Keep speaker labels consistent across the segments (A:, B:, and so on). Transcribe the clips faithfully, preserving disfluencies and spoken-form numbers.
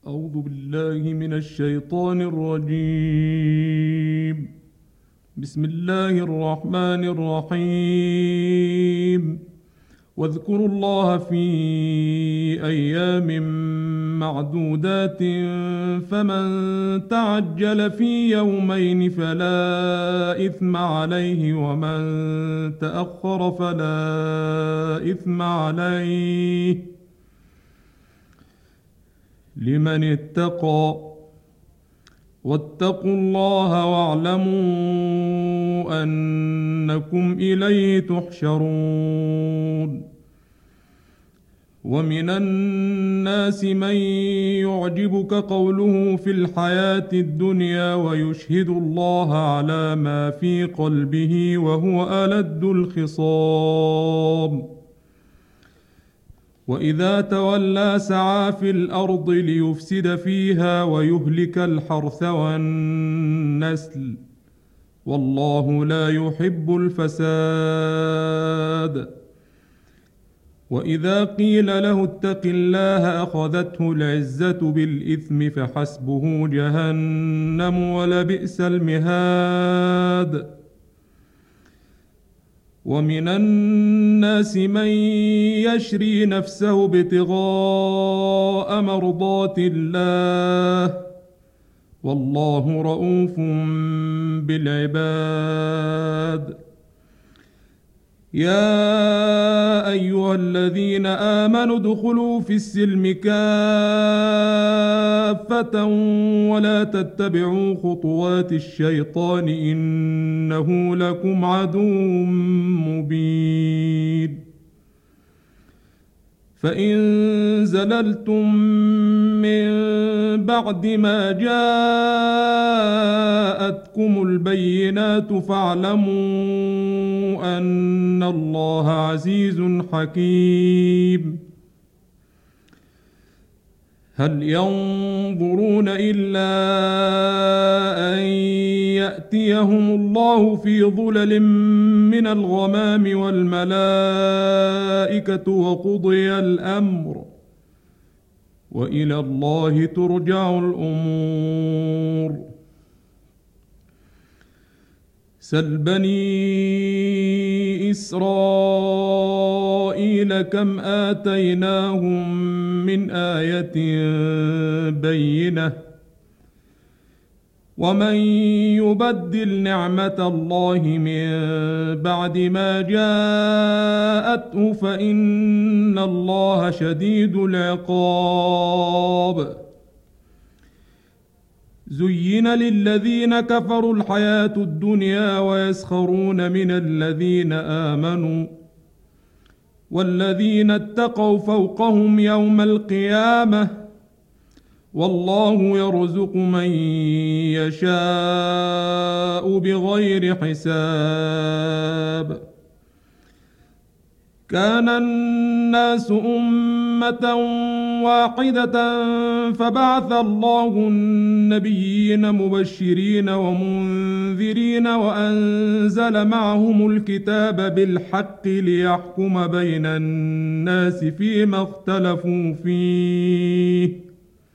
A: أعوذ بالله من الشيطان الرجيم. بسم الله الرحمن الرحيم. واذكروا الله في أيام معدودات فمن تعجل في يومين فلا إثم عليه ومن تأخر فلا إثم عليه لمن اتقى واتقوا الله واعلموا أنكم إليه تحشرون. ومن الناس من يعجبك قوله في الحياة الدنيا ويشهد الله على ما في قلبه وهو ألد الخصام. وإذا تولى سعى في الأرض ليفسد فيها ويهلك الحرث والنسل والله لا يحب الفساد. وإذا قيل له اتق الله أخذته العزة بالإثم فحسبه جهنم ولبئس المهاد. ومن الناس من يشري نفسه ابتغاء مرضات الله والله رؤوف بالعباد. يا أيها الذين آمنوا ادخلوا في السلم كافة ولا تتبعوا خطوات الشيطان إنه لكم عدو مبين. فإن زللتم من بعد ما جاءتكم البينات فاعلموا أن الله عزيز حكيم. هل ينظرون إلا أن يأتيهم الله في ظلل من الغمام والملائكة وقضي الأمر وإلى الله ترجع الأمور. سل بني إسرائيل كم آتيناهم من آية بينة ومن يبدل نعمة الله من بعد ما جاءته فإن الله شديد العقاب. زين للذين كفروا الحياة الدنيا ويسخرون من الذين آمنوا والذين اتقوا فوقهم يوم القيامة والله يرزق من يشاء بغير حساب. كان الناس أمة واحدة فبعث الله النبيين مبشرين ومنذرين وأنزل معهم الكتاب بالحق ليحكم بين الناس فيما اختلفوا فيه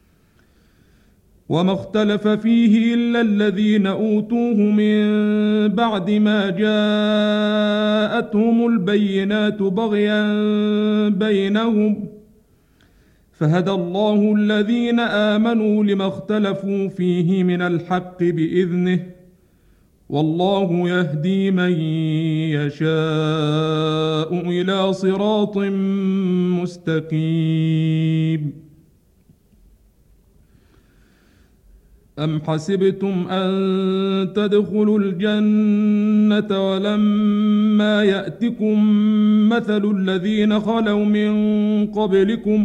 A: وما اختلف فيه إلا الذين أوتوه من بعد ما جاءتهم البينات بغيا بينهم فهدى الله الذين آمنوا لما اختلفوا فيه من الحق بإذنه والله يهدي من يشاء إلى صراط مستقيم. أم حسبتم أن تدخلوا الجنة ولما يأتكم مثل الذين خلوا من قبلكم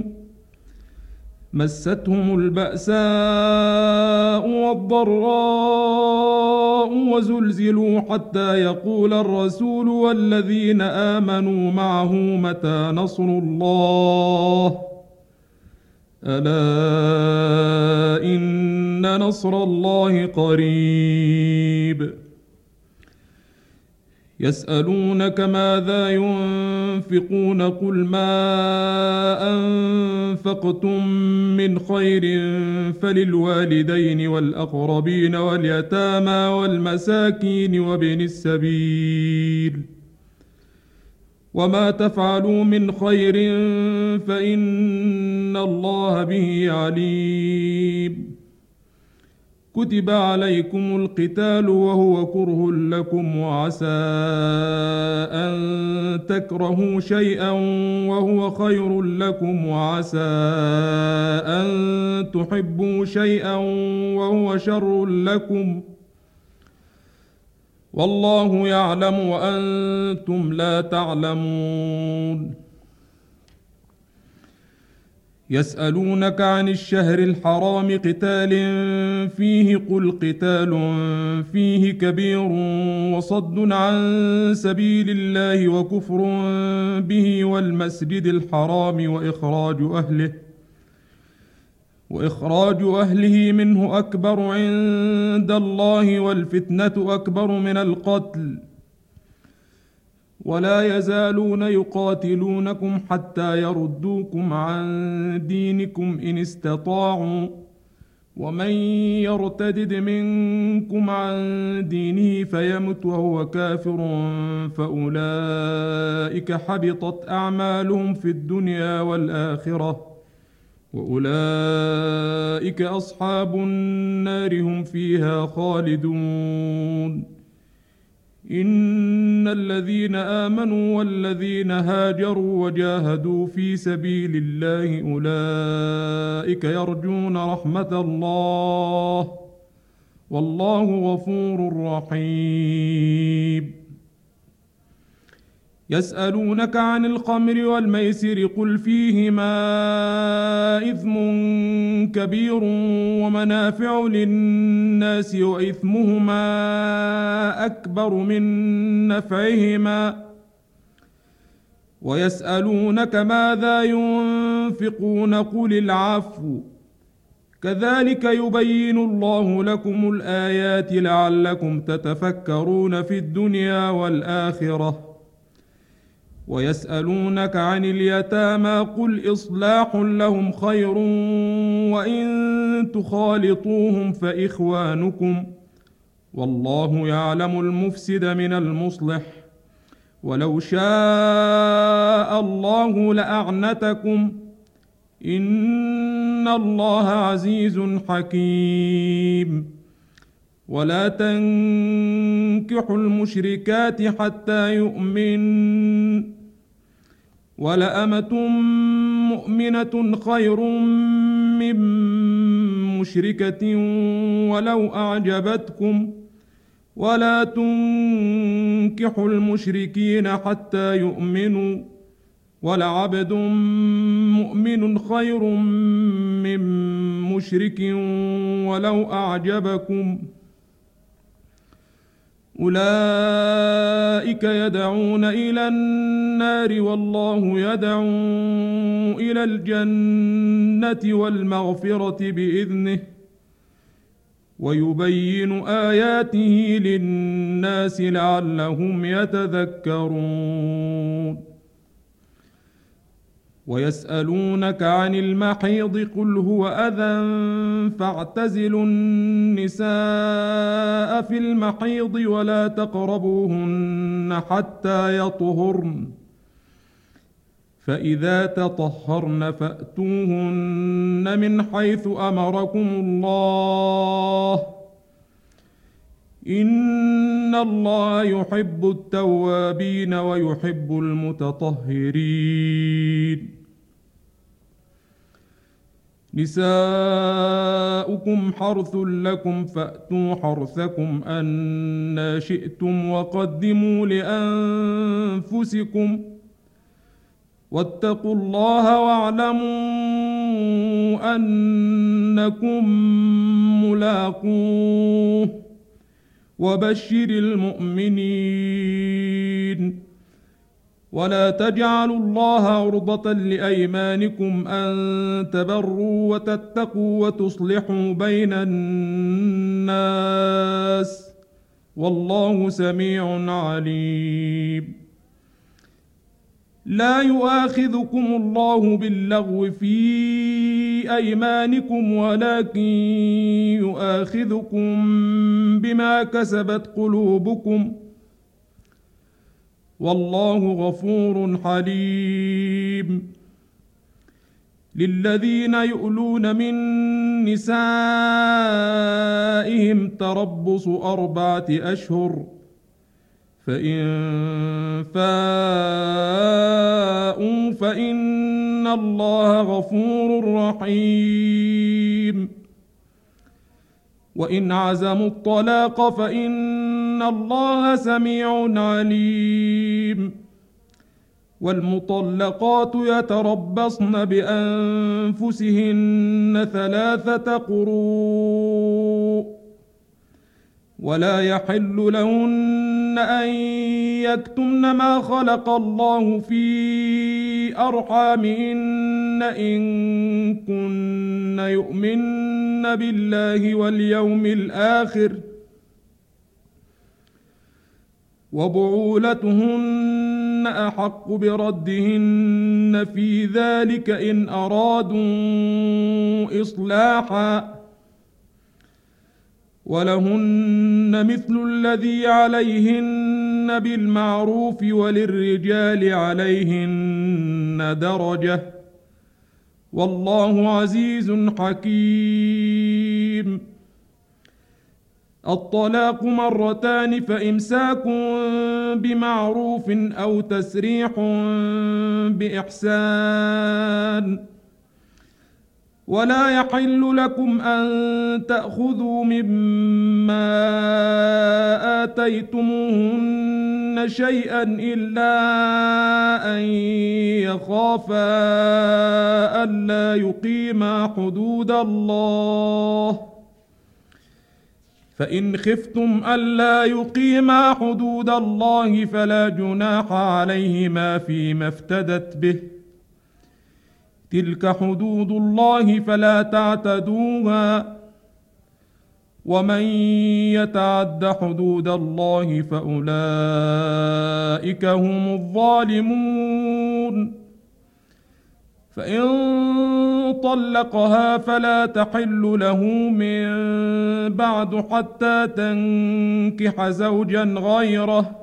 A: مستهم البأساء والضراء وزلزلوا حتى يقول الرسول والذين آمنوا معه متى نصر الله ألا إن نصر الله قريب. يسألونك ماذا ينفقون قل ما أنفقتم من خير فللوالدين والأقربين واليتامى والمساكين وابن السبيل وما تفعلوا من خير فإن الله به عليم. كتب عليكم القتال وهو كره لكم وعسى أن تكرهوا شيئا وهو خير لكم وعسى أن تحبوا شيئا وهو شر لكم والله يعلم وأنتم لا تعلمون. يسألونك عن الشهر الحرام قتال فيه قل قتال فيه كبير وصد عن سبيل الله وكفر به والمسجد الحرام وإخراج أهله وإخراج أهله منه أكبر عند الله والفتنة أكبر من القتل ولا يزالون يقاتلونكم حتى يردوكم عن دينكم إن استطاعوا ومن يرتدد منكم عن دينه فيمت وهو كافر فأولئك حبطت أعمالهم في الدنيا والآخرة وأولئك أصحاب النار هم فيها خالدون. إن الذين آمنوا والذين هاجروا وجاهدوا في سبيل الله أولئك يرجون رحمة الله والله غفور رحيم. يسألونك عن الخمر والميسر قل فيهما إثم كبير ومنافع للناس وإثمهما أكبر من نفعهما ويسألونك ماذا ينفقون قل العفو كذلك يبين الله لكم الآيات لعلكم تتفكرون في الدنيا والآخرة. ويسألونك عن اليتامى قل إصلاح لهم خير وإن تخالطوهم فإخوانكم والله يعلم المفسد من المصلح ولو شاء الله لأعنتكم إن الله عزيز حكيم. ولا تنكحوا المشركات حتى يؤمن ولأمة مؤمنة خير من مشركة ولو أعجبتكم ولا تنكحوا المشركين حتى يؤمنوا ولعبد مؤمن خير من مشرك ولو أعجبكم أولئك يدعون إلى النار والله يدعو إلى الجنة والمغفرة بإذنه ويبين آياته للناس لعلهم يتذكرون. ويسألونك عن المحيض قل هو أذى فاعتزلوا النساء في المحيض ولا تقربوهن حتى يطهرن فإذا تطهرن فأتوهن من حيث أمركم الله إن الله يحب التوابين ويحب المتطهرين. نساؤكم حرث لكم فأتوا حرثكم أنى شئتم وقدموا لأنفسكم واتقوا الله واعلموا أنكم ملاقوه وبشر المؤمنين. ولا تجعلوا الله عرضة لأيمانكم أن تبروا وتتقوا وتصلحوا بين الناس والله سميع عليم. لا يؤاخذكم الله باللغو في أيمانكم ولكن يؤاخذكم بما كسبت قلوبكم والله غفور حليم. للذين يؤلون من نسائهم تربص أربعة أشهر فإن فاءوا فإن الله غفور رحيم. وإن عزموا الطلاق فإن الله سميع عليم. والمطلقات يتربصن بأنفسهن ثلاثة قروء ولا يحل لهن أن يكتمن ما خلق الله في أرحامهن إن كن يؤمن بالله واليوم الآخر وبعولتهن أحق بردهن في ذلك إن أرادوا إصلاحا ولهن مثل الذي عليهن بالمعروف وللرجال عليهن درجة والله عزيز حكيم. الطلاق مرتان فإمساك بمعروف أو تسريح بإحسان ولا يحل لكم أن تأخذوا مما آتيتموهن شيئا إلا أن يخافا ألا يقيما حدود الله فإن خفتم ألا يقيما حدود الله فلا جناح عليهما فيما افتدت به تلك حدود الله فلا تعتدوها ومن يتعد حدود الله فأولئك هم الظالمون. فإن طلقها فلا تحل له من بعد حتى تنكح زوجا غيره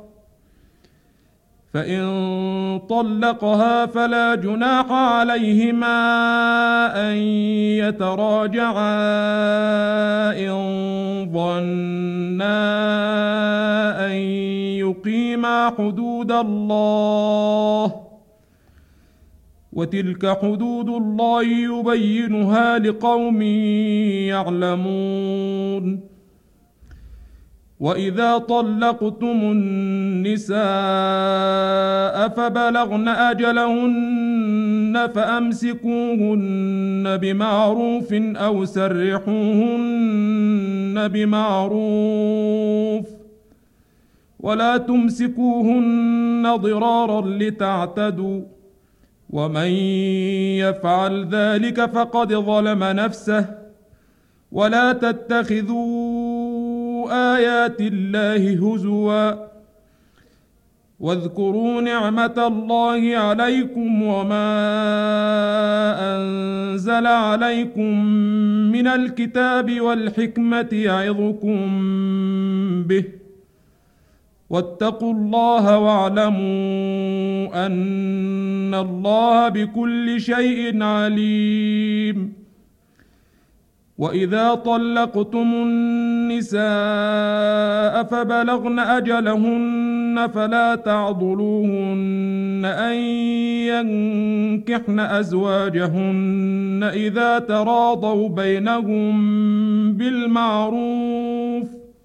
A: فإن طلقها فلا جناح عليهما أن يتراجعا إن ظنا أن يقيما حدود الله وتلك حدود الله يبينها لقوم يعلمون. وإذا طلقتم النساء فبلغن أجلهن فأمسكوهن بمعروف أو سرحوهن بمعروف ولا تمسكوهن ضرارا لتعتدوا ومن يفعل ذلك فقد ظلم نفسه ولا تتخذوا آيات الله هزوا واذكروا نعمة الله عليكم وما أنزل عليكم من الكتاب والحكمة يعظكم به واتقوا الله واعلموا أن الله بكل شيء عليم. وإذا طلقتم النساء فبلغن أجلهن فلا تعضلوهن أن ينكحن أزواجهن إذا تراضوا بينهم بالمعروف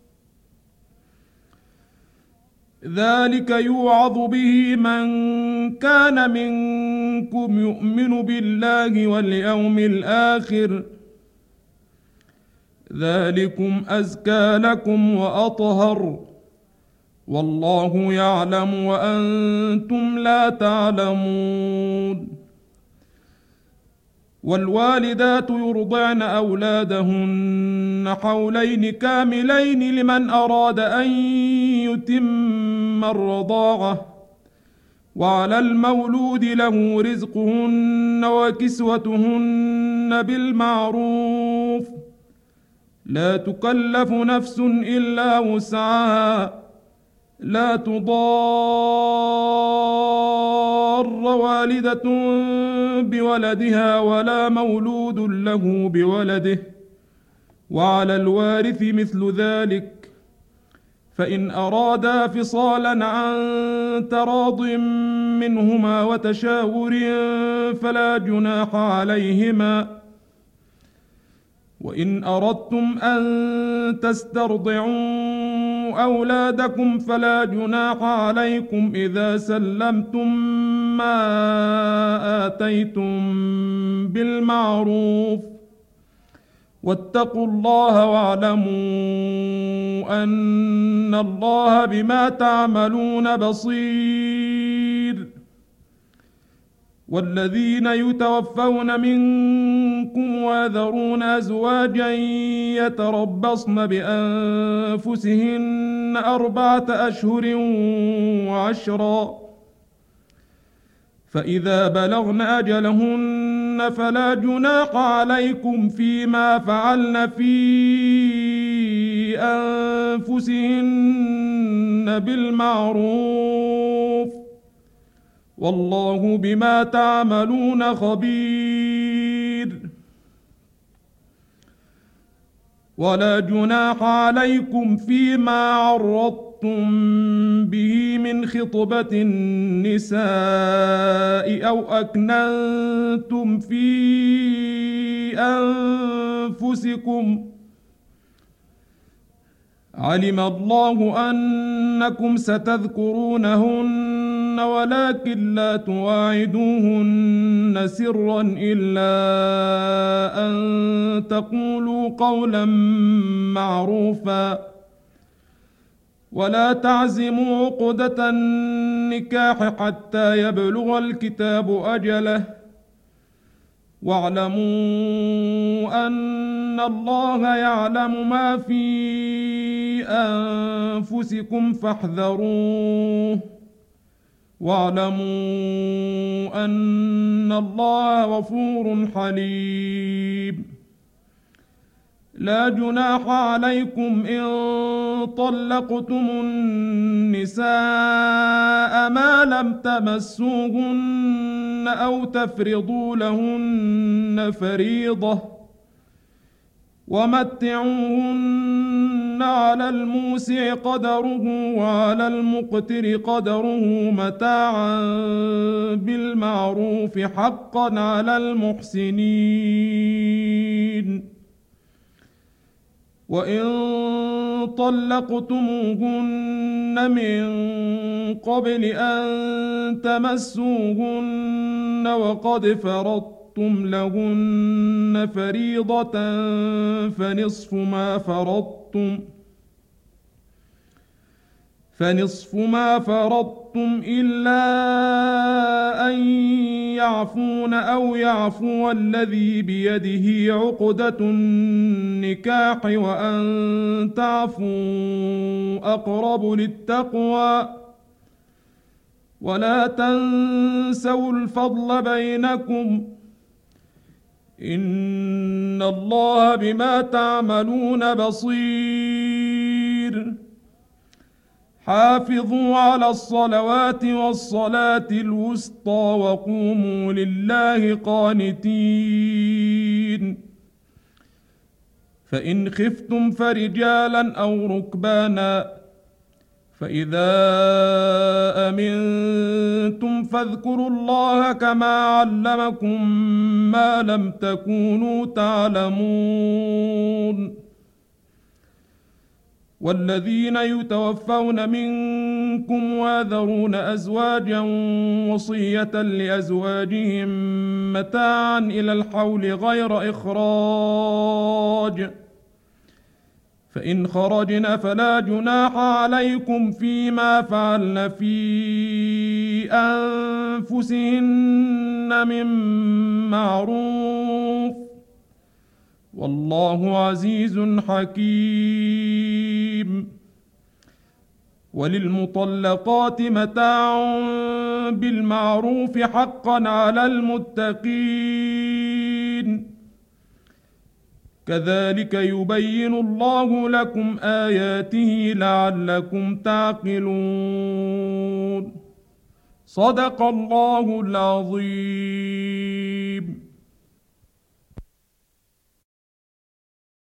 A: ذلك يوعظ به من كان منكم يؤمن بالله واليوم الآخر ذلكم أزكى لكم وأطهر والله يعلم وأنتم لا تعلمون. والوالدات يرضعن أولادهن حولين كاملين لمن أراد أن يتم الرضاعة وعلى المولود له رزقهن وكسوتهن بالمعروف لا تكلف نفس إلا وسعها لا تضار والدة بولدها ولا مولود له بولده وعلى الوارث مثل ذلك فإن أرادا فصالا عن تراض منهما وتشاور فلا جناح عليهما وإن أردتم أن تسترضعوا أولادكم فلا جناح عليكم إذا سلمتم ما آتيتم بالمعروف واتقوا الله واعلموا أن الله بما تعملون بصير. والذين يتوفون منكم ويذرون أزواجا يتربصن بأنفسهن أربعة أشهر وعشرا فإذا بلغن أجلهن فلا جناح عليكم فيما فعلن في أنفسهن بالمعروف والله بما تعملون خبير. ولا جناح عليكم فيما عرضتم به من خطبة النساء أو أكننتم في أنفسكم علم الله أنكم ستذكرونهن ولكن لا تواعدوهن سرا إلا أن تقولوا قولا معروفا ولا تعزموا عقدة النكاح حتى يبلغ الكتاب أجله واعلموا أن الله يعلم ما في أنفسكم فاحذروه واعلموا أن الله غفور حليم. لا جناح عليكم إن طلقتم النساء ما لم تمسوهن أو تفرضوا لهن فريضة ومتعوهن على الموسع قدره وعلى المقتر قدره متاعا بالمعروف حقا على المحسنين. وإن طلقتموهن من قبل أن تمسوهن وقد فرضتم لهن فريضة فنصف ما فرضتم فنصف ما فرضتم إلا أن يعفون أو يعفو الذي بيده عقدة النكاح وأن تعفوا أقرب للتقوى ولا تنسوا الفضل بينكم إن الله بما تعملون بصير. حافظوا على الصلوات والصلاة الوسطى وقوموا لله قانتين. فإن خفتم فرجالا أو ركبانا فإذا أمنتم فاذكروا الله كما علمكم ما لم تكونوا تعلمون. والذين يتوفون منكم ويذرون أزواجا وصية لأزواجهم متاعا إلى الحول غير إخراج فإن خرجن فلا جناح عليكم فيما فعلن في أنفسهن من معروف والله عزيز حكيم. وللمطلقات متاع بالمعروف حقا على المتقين كذلك يبين الله لكم آياته لعلكم تعقلون صدق الله العظيم.